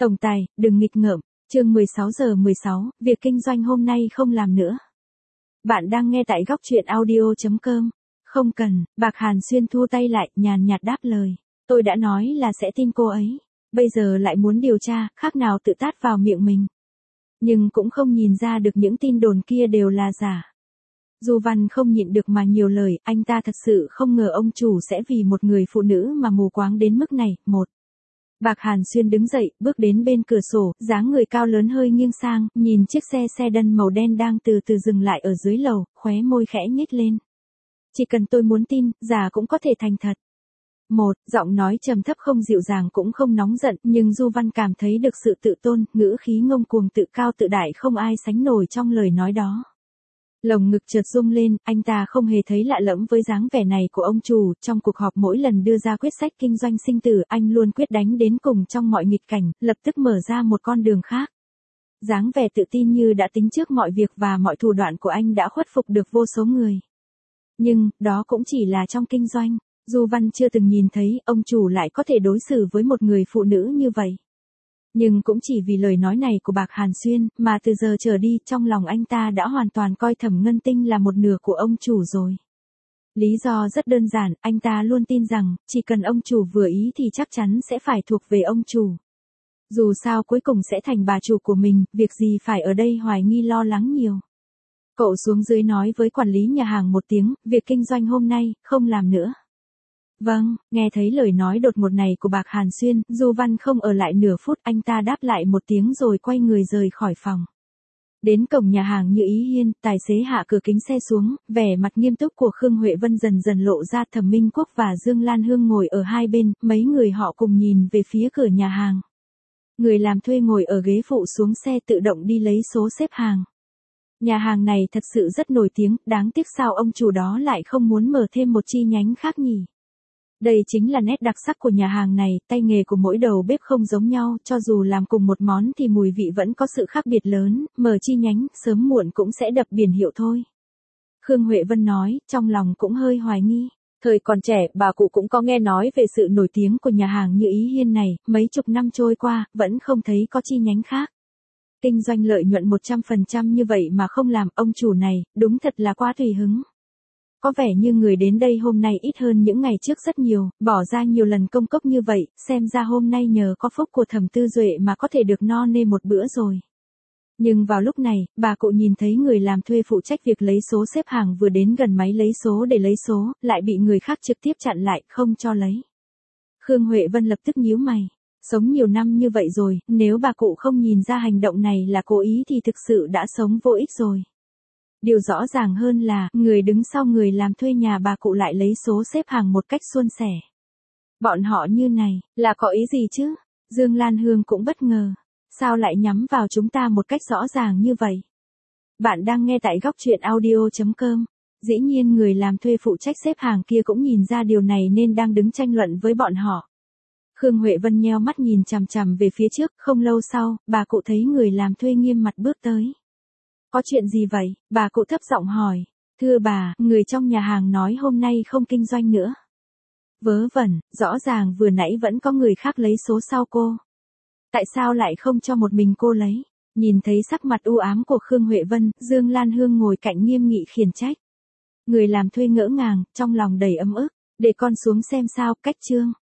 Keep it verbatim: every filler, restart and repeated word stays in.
Tổng tài, đừng nghịch ngợm. Chương mười sáu giờ mười sáu, việc kinh doanh hôm nay không làm nữa. Bạn đang nghe tại góc truyện audio chấm com. Không cần, Bạc Hàn Xuyên thu tay lại, nhàn nhạt đáp lời. Tôi đã nói là sẽ tin cô ấy. Bây giờ lại muốn điều tra, khác nào tự tát vào miệng mình. Nhưng cũng không nhìn ra được những tin đồn kia đều là giả. Du Văn không nhịn được mà nhiều lời, anh ta thật sự không ngờ ông chủ sẽ vì một người phụ nữ mà mù quáng đến mức này. Một. Bạc Hàn Xuyên đứng dậy, bước đến bên cửa sổ, dáng người cao lớn hơi nghiêng sang, nhìn chiếc xe sedan màu đen đang từ từ dừng lại ở dưới lầu, khóe môi khẽ nhếch lên. Chỉ cần tôi muốn tin, giả cũng có thể thành thật. Một, giọng nói trầm thấp không dịu dàng cũng không nóng giận, nhưng Du Văn cảm thấy được sự tự tôn, ngữ khí ngông cuồng tự cao tự đại không ai sánh nổi trong lời nói đó. Lồng ngực chợt rung lên, anh ta không hề thấy lạ lẫm với dáng vẻ này của ông chủ, trong cuộc họp mỗi lần đưa ra quyết sách kinh doanh sinh tử, anh luôn quyết đánh đến cùng trong mọi nghịch cảnh, lập tức mở ra một con đường khác. Dáng vẻ tự tin như đã tính trước mọi việc và mọi thủ đoạn của anh đã khuất phục được vô số người. Nhưng, đó cũng chỉ là trong kinh doanh, Du Văn chưa từng nhìn thấy ông chủ lại có thể đối xử với một người phụ nữ như vậy. Nhưng cũng chỉ vì lời nói này của Bạc Hàn Xuyên, mà từ giờ trở đi, trong lòng anh ta đã hoàn toàn coi Thẩm Ngân Tinh là một nửa của ông chủ rồi. Lý do rất đơn giản, anh ta luôn tin rằng, chỉ cần ông chủ vừa ý thì chắc chắn sẽ phải thuộc về ông chủ. Dù sao cuối cùng sẽ thành bà chủ của mình, việc gì phải ở đây hoài nghi lo lắng nhiều. Cậu xuống dưới nói với quản lý nhà hàng một tiếng, việc kinh doanh hôm nay, không làm nữa. Vâng, nghe thấy lời nói đột ngột này của Bạc Hàn Xuyên, Du Văn không ở lại nửa phút, anh ta đáp lại một tiếng rồi quay người rời khỏi phòng. Đến cổng nhà hàng Như Ý Hiên, tài xế hạ cửa kính xe xuống, vẻ mặt nghiêm túc của Khương Huệ Vân dần dần lộ ra. Thẩm Minh Quốc và Dương Lan Hương ngồi ở hai bên, mấy người họ cùng nhìn về phía cửa nhà hàng. Người làm thuê ngồi ở ghế phụ xuống xe tự động đi lấy số xếp hàng. Nhà hàng này thật sự rất nổi tiếng, đáng tiếc sao ông chủ đó lại không muốn mở thêm một chi nhánh khác nhỉ? Đây chính là nét đặc sắc của nhà hàng này, tay nghề của mỗi đầu bếp không giống nhau, cho dù làm cùng một món thì mùi vị vẫn có sự khác biệt lớn, mở chi nhánh, sớm muộn cũng sẽ đập biển hiệu thôi. Khương Huệ Vân nói, trong lòng cũng hơi hoài nghi. Thời còn trẻ, bà cụ cũng có nghe nói về sự nổi tiếng của nhà hàng Như Ý Hiên này, mấy chục năm trôi qua, vẫn không thấy có chi nhánh khác. Kinh doanh lợi nhuận một trăm phần trăm như vậy mà không làm, ông chủ này, đúng thật là quá tùy hứng. Có vẻ như người đến đây hôm nay ít hơn những ngày trước rất nhiều, bỏ ra nhiều lần công cốc như vậy, xem ra hôm nay nhờ có phúc của Thẩm Tư Duệ mà có thể được no nê một bữa rồi. Nhưng vào lúc này, bà cụ nhìn thấy người làm thuê phụ trách việc lấy số xếp hàng vừa đến gần máy lấy số để lấy số, lại bị người khác trực tiếp chặn lại, không cho lấy. Khương Huệ Vân lập tức nhíu mày. Sống nhiều năm như vậy rồi, nếu bà cụ không nhìn ra hành động này là cố ý thì thực sự đã sống vô ích rồi. Điều rõ ràng hơn là, người đứng sau người làm thuê nhà bà cụ lại lấy số xếp hàng một cách suôn sẻ. Bọn họ như này, là có ý gì chứ? Dương Lan Hương cũng bất ngờ. Sao lại nhắm vào chúng ta một cách rõ ràng như vậy? Bạn đang nghe tại góc truyện audio chấm com. Dĩ nhiên người làm thuê phụ trách xếp hàng kia cũng nhìn ra điều này nên đang đứng tranh luận với bọn họ. Khương Huệ Vân nheo mắt nhìn chằm chằm về phía trước, không lâu sau, bà cụ thấy người làm thuê nghiêm mặt bước tới. Có chuyện gì vậy? Bà cụ thấp giọng hỏi. Thưa bà, người trong nhà hàng nói hôm nay không kinh doanh nữa. Vớ vẩn, rõ ràng vừa nãy vẫn có người khác lấy số sau cô. Tại sao lại không cho một mình cô lấy? Nhìn thấy sắc mặt u ám của Khương Huệ Vân, Dương Lan Hương ngồi cạnh nghiêm nghị khiển trách. Người làm thuê ngỡ ngàng, trong lòng đầy ấm ức. Để con xuống xem sao, cách chương.